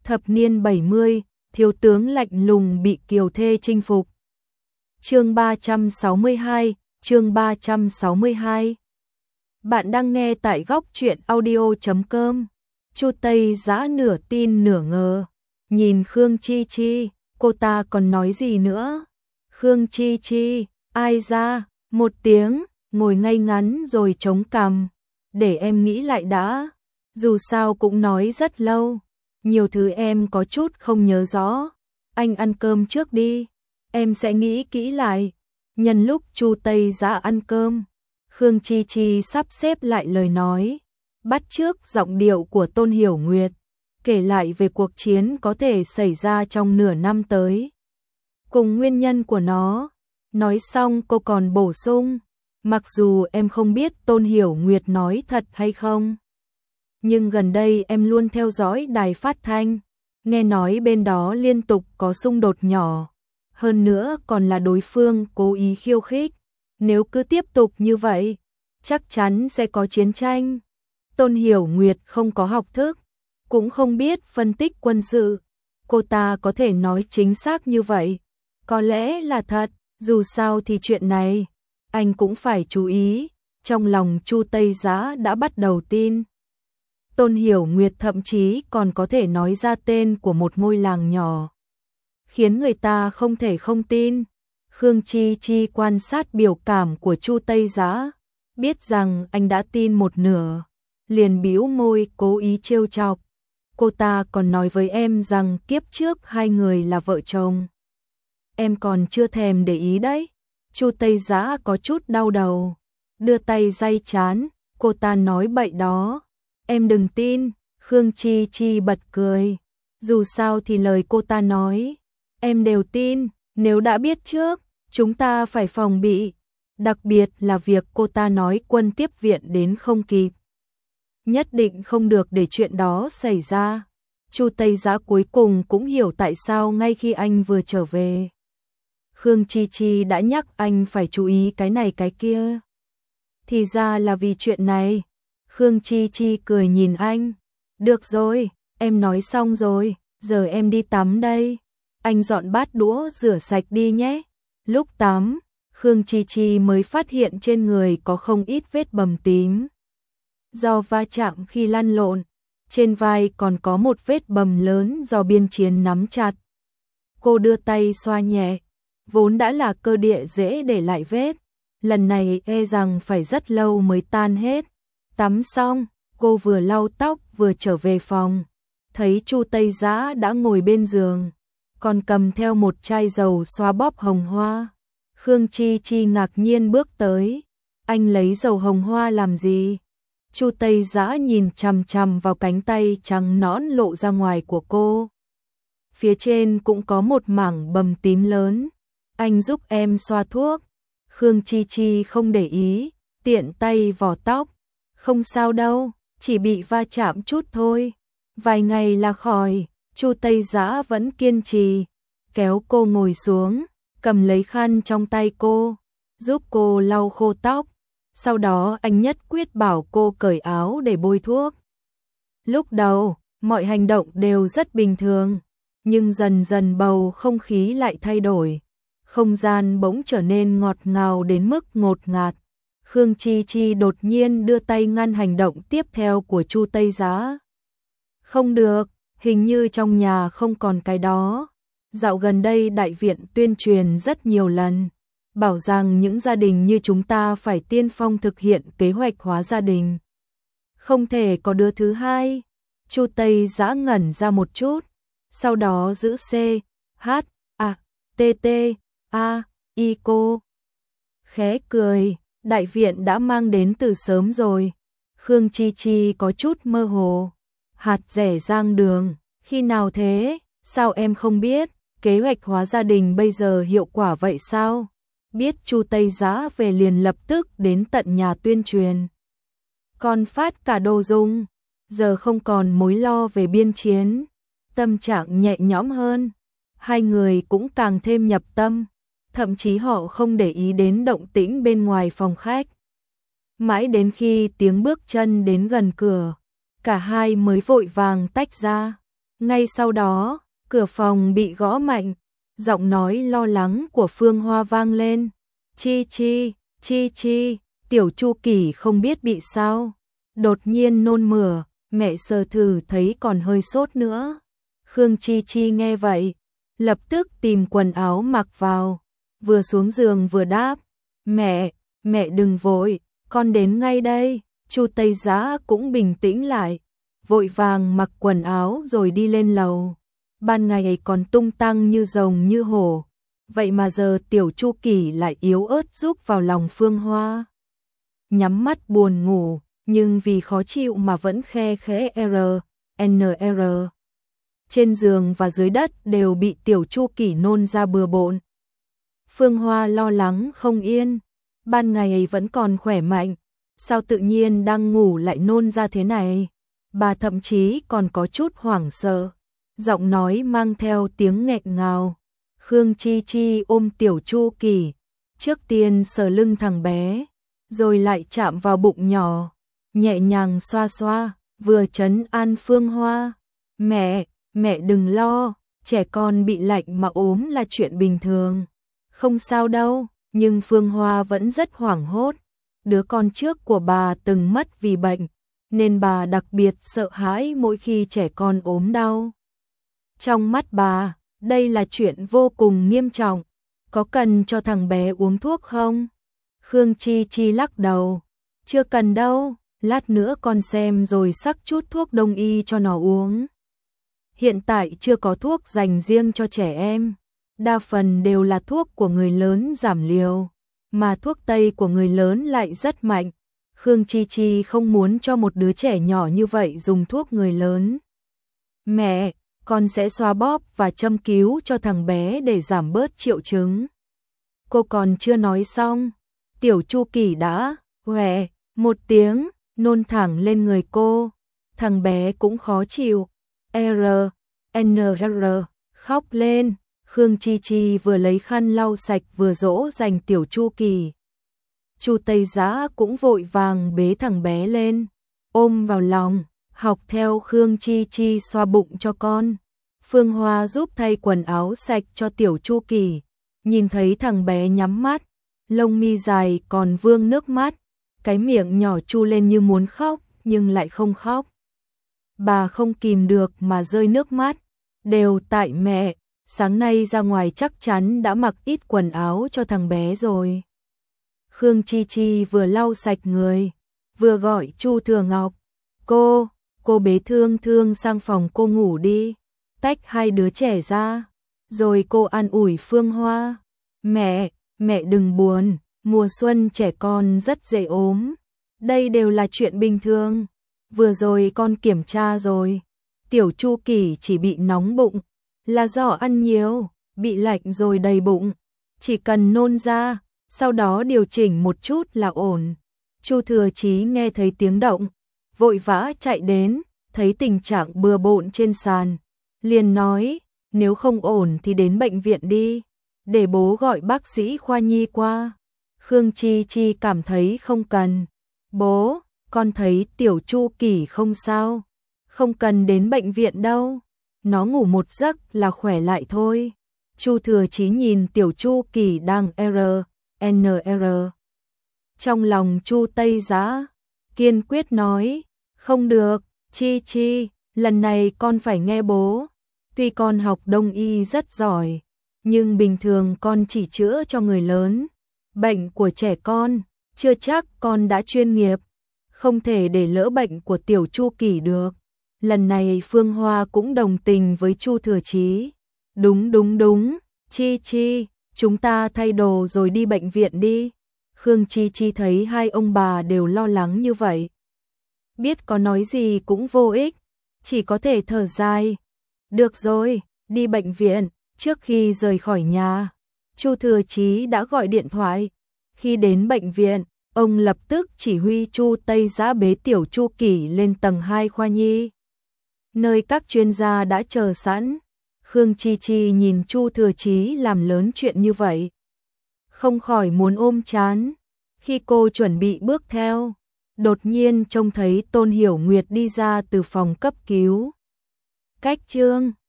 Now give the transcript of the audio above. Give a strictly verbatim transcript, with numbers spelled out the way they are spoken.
Thập niên bảy mươi, thiếu tướng lạnh lùng bị kiều thê chinh phục. Chương ba trăm sáu mươi hai, chương ba trăm sáu mươi hai. Bạn đang nghe tại góc truyện audio chấm com. Chu Tây Dã nửa tin nửa ngờ, nhìn Khương Chi Chi, cô ta còn nói gì nữa? Khương Chi Chi, ai ra? Một tiếng, ngồi ngay ngắn rồi chống cằm. Để em nghĩ lại đã, dù sao cũng nói rất lâu, nhiều thứ em có chút không nhớ rõ. Anh ăn cơm trước đi, em sẽ nghĩ kỹ lại. Nhân lúc Chu Tây Dã ăn cơm, Khương Chi Chi sắp xếp lại lời nói, bắt chước giọng điệu của Tôn Hiểu Nguyệt, kể lại về cuộc chiến có thể xảy ra trong nửa năm tới, cùng nguyên nhân của nó. Nói xong cô còn bổ sung, mặc dù em không biết Tôn Hiểu Nguyệt nói thật hay không, nhưng gần đây em luôn theo dõi đài phát thanh, nghe nói bên đó liên tục có xung đột nhỏ, hơn nữa còn là đối phương cố ý khiêu khích. Nếu cứ tiếp tục như vậy, chắc chắn sẽ có chiến tranh. Tôn Hiểu Nguyệt không có học thức, cũng không biết phân tích quân sự. Cô ta có thể nói chính xác như vậy, có lẽ là thật, dù sao thì chuyện này, anh cũng phải chú ý. Trong lòng Chu Tây Dã đã bắt đầu tin. Tôn Hiểu Nguyệt thậm chí còn có thể nói ra tên của một ngôi làng nhỏ, khiến người ta không thể không tin. Khương Chi Chi quan sát biểu cảm của Chu Tây Dã, biết rằng anh đã tin một nửa, liền bĩu môi cố ý trêu chọc. Cô ta còn nói với em rằng kiếp trước hai người là vợ chồng. Em còn chưa thèm để ý đấy. Chu Tây Dã có chút đau đầu, đưa tay day chán. Cô ta nói bậy đó, em đừng tin. Khương Chi Chi bật cười, dù sao thì lời cô ta nói, em đều tin. Nếu đã biết trước, chúng ta phải phòng bị. Đặc biệt là việc cô ta nói quân tiếp viện đến không kịp, nhất định không được để chuyện đó xảy ra. Chu Tây Dã cuối cùng cũng hiểu tại sao ngay khi anh vừa trở về, Khương Chi Chi đã nhắc anh phải chú ý cái này cái kia. Thì ra là vì chuyện này. Khương Chi Chi cười nhìn anh. Được rồi, em nói xong rồi, giờ em đi tắm đây. Anh dọn bát đũa rửa sạch đi nhé. Lúc tắm, Khương Chi Chi mới phát hiện trên người có không ít vết bầm tím, do va chạm khi lăn lộn. Trên vai còn có một vết bầm lớn do biên chiến nắm chặt. Cô đưa tay xoa nhẹ, vốn đã là cơ địa dễ để lại vết, lần này e rằng phải rất lâu mới tan hết. Tắm xong, cô vừa lau tóc vừa trở về phòng, thấy Chu Tây Dã đã ngồi bên giường, còn cầm theo một chai dầu xoa bóp hồng hoa. Khương Chi Chi ngạc nhiên bước tới. Anh lấy dầu hồng hoa làm gì? Chu Tây Dã nhìn chằm chằm vào cánh tay trắng nõn lộ ra ngoài của cô. Phía trên cũng có một mảng bầm tím lớn. Anh giúp em xoa thuốc. Khương Chi Chi không để ý, tiện tay vò tóc. Không sao đâu, chỉ bị va chạm chút thôi, vài ngày là khỏi. Chu Tây Dã vẫn kiên trì, kéo cô ngồi xuống, cầm lấy khăn trong tay cô, giúp cô lau khô tóc. Sau đó anh nhất quyết bảo cô cởi áo để bôi thuốc. Lúc đầu, mọi hành động đều rất bình thường, nhưng dần dần bầu không khí lại thay đổi. Không gian bỗng trở nên ngọt ngào đến mức ngột ngạt. Khương Chi Chi đột nhiên đưa tay ngăn hành động tiếp theo của Chu Tây Dã. Không được, hình như trong nhà không còn cái đó. Dạo gần đây đại viện tuyên truyền rất nhiều lần, bảo rằng những gia đình như chúng ta phải tiên phong thực hiện kế hoạch hóa gia đình. Không thể có đứa thứ hai. Chu Tây Dã ngẩn ra một chút, sau đó giữ C, H, A, T, T, A, I cô. Khẽ cười, đại viện đã mang đến từ sớm rồi. Khương Chi Chi có chút mơ hồ. Hạt rẻ rang đường, khi nào thế? Sao em không biết? Kế hoạch hóa gia đình bây giờ hiệu quả vậy sao? Biết Chu Tây Dã về liền lập tức đến tận nhà tuyên truyền, còn phát cả đồ dùng. Giờ không còn mối lo về biên chiến, tâm trạng nhẹ nhõm hơn. Hai người cũng càng thêm nhập tâm, thậm chí họ không để ý đến động tĩnh bên ngoài phòng khách. Mãi đến khi tiếng bước chân đến gần cửa, cả hai mới vội vàng tách ra. Ngay sau đó, cửa phòng bị gõ mạnh, giọng nói lo lắng của Phương Hoa vang lên. Chi chi, chi chi, tiểu Chu Kỳ không biết bị sao, đột nhiên nôn mửa, mẹ sờ thử thấy còn hơi sốt nữa. Khương Chi Chi nghe vậy, lập tức tìm quần áo mặc vào, vừa xuống giường vừa đáp, mẹ, mẹ đừng vội, con đến ngay đây. Chu Tây Giá cũng bình tĩnh lại, vội vàng mặc quần áo rồi đi lên lầu. Ban ngày ấy còn tung tăng như rồng như hổ, vậy mà giờ tiểu Chu Kỳ lại yếu ớt giúp vào lòng Phương Hoa. Nhắm mắt buồn ngủ, nhưng vì khó chịu mà vẫn khe khẽ R, N R. Trên giường và dưới đất đều bị tiểu Chu Kỳ nôn ra bừa bộn. Phương Hoa lo lắng không yên, ban ngày ấy vẫn còn khỏe mạnh, sao tự nhiên đang ngủ lại nôn ra thế này? Bà thậm chí còn có chút hoảng sợ, giọng nói mang theo tiếng nghẹn ngào. Khương Chi Chi ôm tiểu Chu Kỳ, trước tiên sờ lưng thằng bé, rồi lại chạm vào bụng nhỏ, nhẹ nhàng xoa xoa, vừa trấn an Phương Hoa. Mẹ, mẹ đừng lo, trẻ con bị lạnh mà ốm là chuyện bình thường, không sao đâu. Nhưng Phương Hoa vẫn rất hoảng hốt, đứa con trước của bà từng mất vì bệnh, nên bà đặc biệt sợ hãi mỗi khi trẻ con ốm đau. Trong mắt bà, đây là chuyện vô cùng nghiêm trọng, có cần cho thằng bé uống thuốc không? Khương Chi Chi lắc đầu, chưa cần đâu, lát nữa con xem rồi sắc chút thuốc đông y cho nó uống. Hiện tại chưa có thuốc dành riêng cho trẻ em, đa phần đều là thuốc của người lớn giảm liều, mà thuốc tây của người lớn lại rất mạnh. Khương Chi Chi không muốn cho một đứa trẻ nhỏ như vậy dùng thuốc người lớn. Mẹ, con sẽ xoa bóp và châm cứu cho thằng bé để giảm bớt triệu chứng. Cô còn chưa nói xong, tiểu Chu Kỳ đã "hoè" một tiếng, nôn thẳng lên người cô. Thằng bé cũng khó chịu, R, N R, khóc lên. Khương Chi Chi vừa lấy khăn lau sạch vừa dỗ dành tiểu Chu Kỳ. Chu Tây Giá cũng vội vàng bế thằng bé lên, ôm vào lòng, học theo Khương Chi Chi xoa bụng cho con. Phương Hoa giúp thay quần áo sạch cho tiểu Chu Kỳ, nhìn thấy thằng bé nhắm mắt, lông mi dài còn vương nước mắt, cái miệng nhỏ chu lên như muốn khóc nhưng lại không khóc. Bà không kìm được mà rơi nước mắt, đều tại mẹ, sáng nay ra ngoài chắc chắn đã mặc ít quần áo cho thằng bé rồi. Khương Chi Chi vừa lau sạch người, vừa gọi Chu Thừa Ngọc, cô, cô bế Thương Thương sang phòng cô ngủ đi, tách hai đứa trẻ ra, rồi cô an ủi Phương Hoa, mẹ, mẹ đừng buồn, mùa xuân trẻ con rất dễ ốm, đây đều là chuyện bình thường, vừa rồi con kiểm tra rồi, tiểu Chu Kỳ chỉ bị nóng bụng, là do ăn nhiều, bị lạnh rồi đầy bụng, chỉ cần nôn ra, sau đó điều chỉnh một chút là ổn. Chu Thừa Chí nghe thấy tiếng động, vội vã chạy đến, thấy tình trạng bừa bộn trên sàn, liền nói, nếu không ổn thì đến bệnh viện đi, để bố gọi bác sĩ khoa nhi qua. Khương Chi Chi cảm thấy không cần. Bố, con thấy tiểu Chu Kỳ không sao, không cần đến bệnh viện đâu, nó ngủ một giấc là khỏe lại thôi. Chu Thừa Chí nhìn tiểu Chu Kỳ đang R, N R. Trong lòng Chu Tây Giá, kiên quyết nói, không được, Chi Chi, lần này con phải nghe bố. Tuy con học đông y rất giỏi, nhưng bình thường con chỉ chữa cho người lớn. Bệnh của trẻ con, chưa chắc con đã chuyên nghiệp, không thể để lỡ bệnh của tiểu Chu Kỳ được. Lần này Phương Hoa cũng đồng tình với Chu Thừa Chí. Đúng đúng đúng, Chi Chi, chúng ta thay đồ rồi đi bệnh viện đi. Khương Chi Chi thấy hai ông bà đều lo lắng như vậy, biết có nói gì cũng vô ích, chỉ có thể thở dài. Được rồi, đi bệnh viện. Trước khi rời khỏi nhà, Chu Thừa Chí đã gọi điện thoại. Khi đến bệnh viện, ông lập tức chỉ huy Chu Tây Giá bế tiểu Chu Kỳ lên tầng hai khoa nhi, nơi các chuyên gia đã chờ sẵn. Khương Chi Chi nhìn Chu Thừa Chí làm lớn chuyện như vậy, không khỏi muốn ôm chán. Khi cô chuẩn bị bước theo, đột nhiên trông thấy Tôn Hiểu Nguyệt đi ra từ phòng cấp cứu. Cách chương